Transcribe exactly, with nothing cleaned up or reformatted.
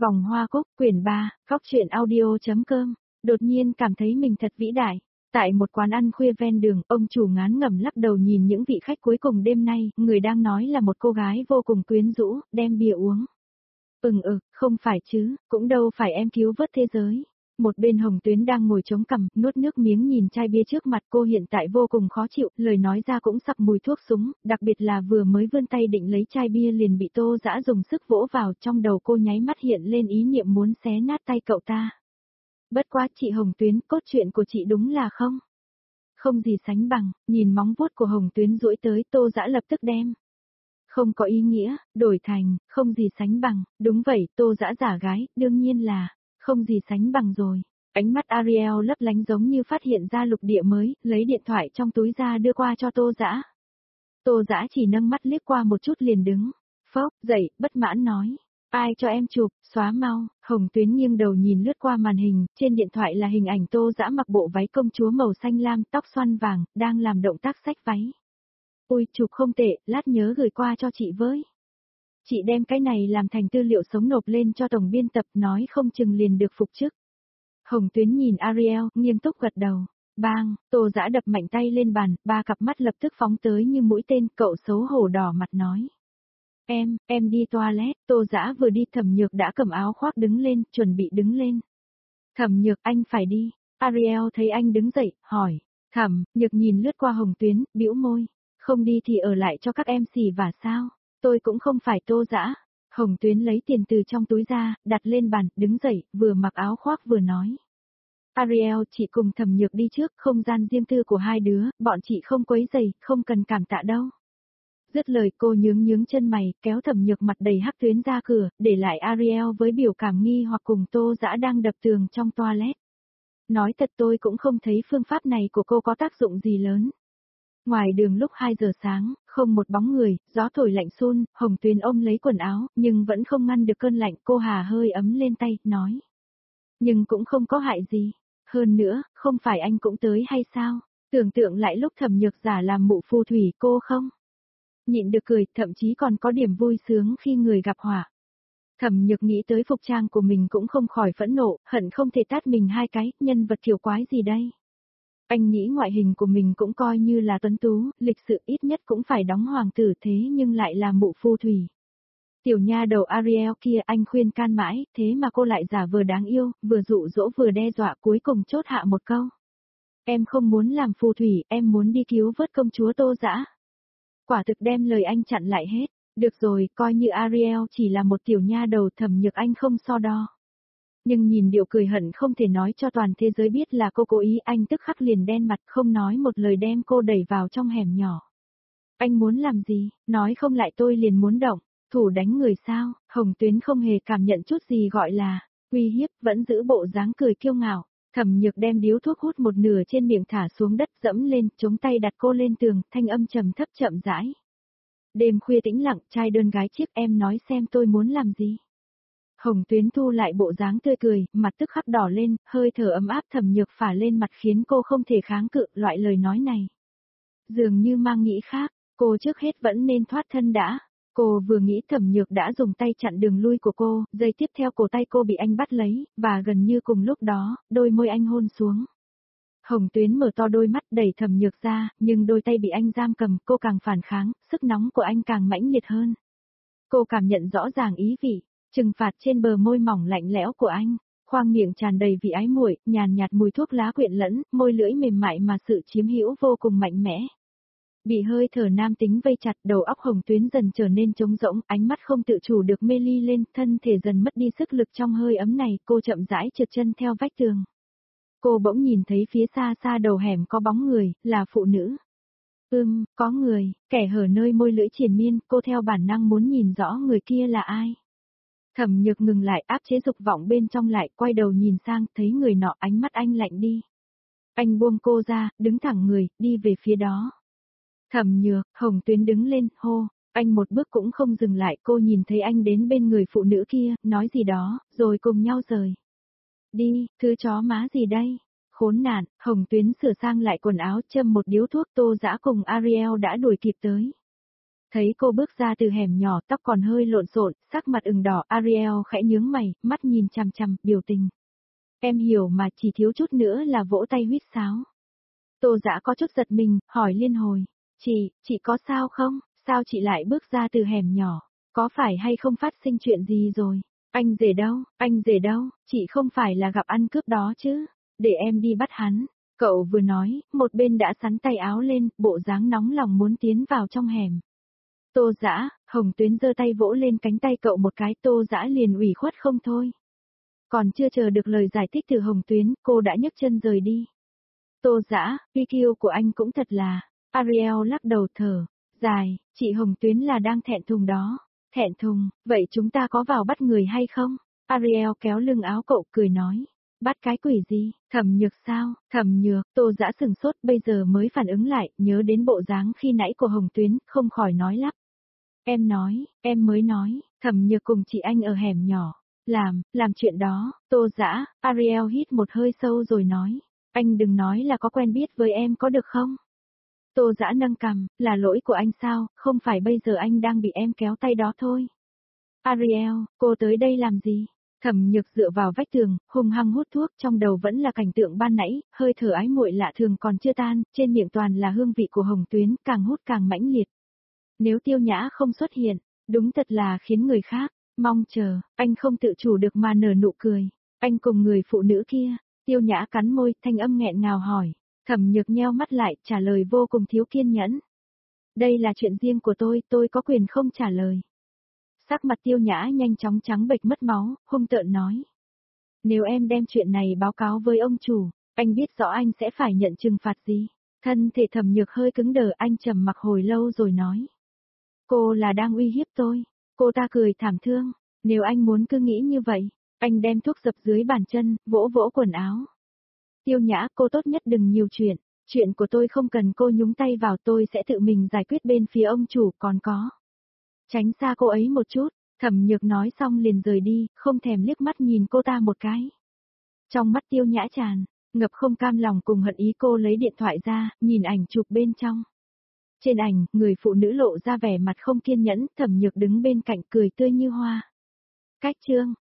Vòng hoa cúc, quyển ba, góc truyện audio.com. Đột nhiên cảm thấy mình thật vĩ đại. Tại một quán ăn khuya ven đường, ông chủ ngán ngẩm lắc đầu nhìn những vị khách cuối cùng đêm nay, người đang nói là một cô gái vô cùng quyến rũ, đem bia uống. Ừm ừ, không phải chứ, cũng đâu phải em cứu vớt thế giới. Một bên Hồng Tuyến đang ngồi chống cằm, nuốt nước miếng nhìn chai bia trước mặt cô hiện tại vô cùng khó chịu, lời nói ra cũng sặc mùi thuốc súng, đặc biệt là vừa mới vươn tay định lấy chai bia liền bị Tô Dã dùng sức vỗ vào, trong đầu cô nháy mắt hiện lên ý niệm muốn xé nát tay cậu ta. Bất quá chị Hồng Tuyến, cốt truyện của chị đúng là không. Không gì sánh bằng, nhìn móng vuốt của Hồng Tuyến duỗi tới, Tô Dã lập tức đem. Không có ý nghĩa, đổi thành, không gì sánh bằng, đúng vậy, Tô Dã giả gái, đương nhiên là, không gì sánh bằng rồi. Ánh mắt Ariel lấp lánh giống như phát hiện ra lục địa mới, lấy điện thoại trong túi ra đưa qua cho Tô Dã. Tô Dã chỉ nâng mắt liếc qua một chút liền đứng, phốc, dậy, bất mãn nói. Ai cho em chụp, xóa mau. Hồng Tuyến nghiêng đầu nhìn lướt qua màn hình, trên điện thoại là hình ảnh Tô Dã mặc bộ váy công chúa màu xanh lam, tóc xoăn vàng, đang làm động tác xách váy. Ui, chụp không tệ, lát nhớ gửi qua cho chị với. Chị đem cái này làm thành tư liệu sống nộp lên cho tổng biên tập, nói không chừng liền được phục chức. Hồng Tuyến nhìn Ariel, nghiêm túc gật đầu. Bang, Tô Dã đập mạnh tay lên bàn, ba cặp mắt lập tức phóng tới như mũi tên, cậu xấu hổ đỏ mặt nói. Em, em đi toilet. Tô Dã vừa đi, Thẩm Nhược đã cầm áo khoác đứng lên, chuẩn bị đứng lên. Thẩm Nhược, anh phải đi. Ariel thấy anh đứng dậy, hỏi. Thẩm Nhược nhìn lướt qua Hồng Tuyến, bĩu môi. Không đi thì ở lại cho các em xì và sao? Tôi cũng không phải Tô Dã. Hồng Tuyến lấy tiền từ trong túi ra, đặt lên bàn, đứng dậy, vừa mặc áo khoác vừa nói. Ariel, chị cùng Thẩm Nhược đi trước, không gian riêng tư của hai đứa, bọn chị không quấy rầy, không cần cảm tạ đâu. Dứt lời cô nhướng nhướng chân mày, kéo Thẩm Nhược mặt đầy hắc tuyến ra cửa, để lại Ariel với biểu cảm nghi hoặc cùng Tô Dã đang đập tường trong toilet. Nói thật tôi cũng không thấy phương pháp này của cô có tác dụng gì lớn. Ngoài đường lúc hai giờ sáng, không một bóng người, gió thổi lạnh sun, Hồng Tuyến ôm lấy quần áo, nhưng vẫn không ngăn được cơn lạnh, cô hà hơi ấm lên tay, nói. Nhưng cũng không có hại gì. Hơn nữa, không phải anh cũng tới hay sao? Tưởng tượng lại lúc Thẩm Nhược giả làm mụ phù thủy cô không? Nhịn được cười, thậm chí còn có điểm vui sướng khi người gặp họa. Thẩm Nhược nghĩ tới phục trang của mình cũng không khỏi phẫn nộ, hận không thể tát mình hai cái, nhân vật kiểu quái gì đây? Anh nghĩ ngoại hình của mình cũng coi như là tuấn tú, lịch sự ít nhất cũng phải đóng hoàng tử thế nhưng lại là mụ phù thủy. Tiểu nha đầu Ariel kia anh khuyên can mãi, thế mà cô lại giả vờ đáng yêu, vừa dụ dỗ vừa đe dọa cuối cùng chốt hạ một câu. Em không muốn làm phù thủy, em muốn đi cứu vớt công chúa Tô Dã. Quả thực đem lời anh chặn lại hết. Được rồi, coi như Ariel chỉ là một tiểu nha đầu, Thẩm Nhược anh không so đo. Nhưng nhìn điệu cười hận không thể nói cho toàn thế giới biết là cô cố ý, anh tức khắc liền đen mặt không nói một lời đem cô đẩy vào trong hẻm nhỏ. Anh muốn làm gì, nói không lại tôi liền muốn động, thủ đánh người sao? Hồng Tuyến không hề cảm nhận chút gì gọi là uy hiếp, vẫn giữ bộ dáng cười kiêu ngạo. Thẩm Nhược đem điếu thuốc hút một nửa trên miệng thả xuống đất, dẫm lên, chống tay đặt cô lên tường, thanh âm trầm thấp chậm rãi. Đêm khuya tĩnh lặng, trai đơn gái chiếc, em nói xem tôi muốn làm gì. Hồng Tuyến thu lại bộ dáng tươi cười, mặt tức khắc đỏ lên, hơi thở ấm áp Thẩm Nhược phả lên mặt khiến cô không thể kháng cự loại lời nói này. Dường như mang nghĩ khác, cô trước hết vẫn nên thoát thân đã. Cô vừa nghĩ Thẩm Nhược đã dùng tay chặn đường lui của cô, giây tiếp theo cổ tay cô bị anh bắt lấy, và gần như cùng lúc đó, đôi môi anh hôn xuống. Hồng Tuyến mở to đôi mắt đẩy Thẩm Nhược ra, nhưng đôi tay bị anh giam cầm, cô càng phản kháng, sức nóng của anh càng mãnh liệt hơn. Cô cảm nhận rõ ràng ý vị, trừng phạt trên bờ môi mỏng lạnh lẽo của anh, khoang miệng tràn đầy vị ái muội, nhàn nhạt mùi thuốc lá quyện lẫn, môi lưỡi mềm mại mà sự chiếm hữu vô cùng mạnh mẽ. Bị hơi thở nam tính vây chặt, đầu óc Hồng Tuyến dần trở nên trống rỗng, ánh mắt không tự chủ được mê ly lên, thân thể dần mất đi sức lực trong hơi ấm này, cô chậm rãi trượt chân theo vách tường. Cô bỗng nhìn thấy phía xa xa đầu hẻm có bóng người, là phụ nữ. Ưm, có người, kẻ hở nơi môi lưỡi triền miên, cô theo bản năng muốn nhìn rõ người kia là ai. Thẩm Nhược ngừng lại, áp chế dục vọng bên trong lại, quay đầu nhìn sang, thấy người nọ, ánh mắt anh lạnh đi. Anh buông cô ra, đứng thẳng người, đi về phía đó. Thẩm Nhược, Hồng Tuyến đứng lên, hô, anh một bước cũng không dừng lại, cô nhìn thấy anh đến bên người phụ nữ kia, nói gì đó, rồi cùng nhau rời. Đi, thứ chó má gì đây? Khốn nạn, Hồng Tuyến sửa sang lại quần áo, châm một điếu thuốc, Tô Dã cùng Ariel đã đuổi kịp tới. Thấy cô bước ra từ hẻm nhỏ, tóc còn hơi lộn xộn, sắc mặt ửng đỏ, Ariel khẽ nhướng mày, mắt nhìn chằm chằm, biểu tình. Em hiểu mà, chỉ thiếu chút nữa là vỗ tay huýt sáo. Tô Dã có chút giật mình, hỏi liên hồi. Chị, chị có sao không? Sao chị lại bước ra từ hẻm nhỏ? Có phải hay không phát sinh chuyện gì rồi? Anh rể đâu? Anh rể đâu? Chị không phải là gặp ăn cướp đó chứ? Để em đi bắt hắn. Cậu vừa nói, một bên đã sắn tay áo lên, bộ dáng nóng lòng muốn tiến vào trong hẻm. Tô Dã, Hồng Tuyến giơ tay vỗ lên cánh tay cậu một cái, Tô Dã liền ủy khuất không thôi. Còn chưa chờ được lời giải thích từ Hồng Tuyến, cô đã nhấc chân rời đi. Tô Dã, pê quy của anh cũng thật là. Ariel lắc đầu thở dài, chị Hồng Tuyến là đang thẹn thùng đó. Thẹn thùng, vậy chúng ta có vào bắt người hay không? Ariel kéo lưng áo cậu cười nói. Bắt cái quỷ gì? Thẩm Nhược sao? Thẩm Nhược, Tô Dã sừng sốt, bây giờ mới phản ứng lại, nhớ đến bộ dáng khi nãy của Hồng Tuyến, không khỏi nói lắp. Em nói, em mới nói, Thẩm Nhược cùng chị anh ở hẻm nhỏ. Làm, làm chuyện đó, Tô Dã, Ariel hít một hơi sâu rồi nói. Anh đừng nói là có quen biết với em có được không? Tô Dã nâng cằm, là lỗi của anh sao, không phải bây giờ anh đang bị em kéo tay đó thôi. Ariel, cô tới đây làm gì? Thẩm Nhược dựa vào vách tường, hung hăng hút thuốc, trong đầu vẫn là cảnh tượng ban nãy, hơi thở ái muội lạ thường còn chưa tan, trên miệng toàn là hương vị của Hồng Tuyến, càng hút càng mãnh liệt. Nếu Tiêu Nhã không xuất hiện, đúng thật là khiến người khác mong chờ, anh không tự chủ được mà nở nụ cười. Anh cùng người phụ nữ kia, Tiêu Nhã cắn môi, thanh âm nghẹn ngào hỏi. Thẩm Nhược nheo mắt lại, trả lời vô cùng thiếu kiên nhẫn. Đây là chuyện riêng của tôi, tôi có quyền không trả lời. Sắc mặt Tiêu Nhã nhanh chóng trắng bệch mất máu, hung tợn nói. Nếu em đem chuyện này báo cáo với ông chủ, anh biết rõ anh sẽ phải nhận trừng phạt gì. Thân thể Thẩm Nhược hơi cứng đờ, anh trầm mặc hồi lâu rồi nói. Cô là đang uy hiếp tôi. Cô ta cười thảm thương. Nếu anh muốn cứ nghĩ như vậy, anh đem thuốc dập dưới bàn chân, vỗ vỗ quần áo. Tiêu Nhã, cô tốt nhất đừng nhiều chuyện. Chuyện của tôi không cần cô nhúng tay vào, tôi sẽ tự mình giải quyết bên phía ông chủ, còn có. Tránh xa cô ấy một chút. Thẩm Nhược nói xong liền rời đi, không thèm liếc mắt nhìn cô ta một cái. Trong mắt Tiêu Nhã tràn ngập không cam lòng cùng hận ý, cô lấy điện thoại ra, nhìn ảnh chụp bên trong. Trên ảnh, người phụ nữ lộ ra vẻ mặt không kiên nhẫn, Thẩm Nhược đứng bên cạnh cười tươi như hoa. Cách chương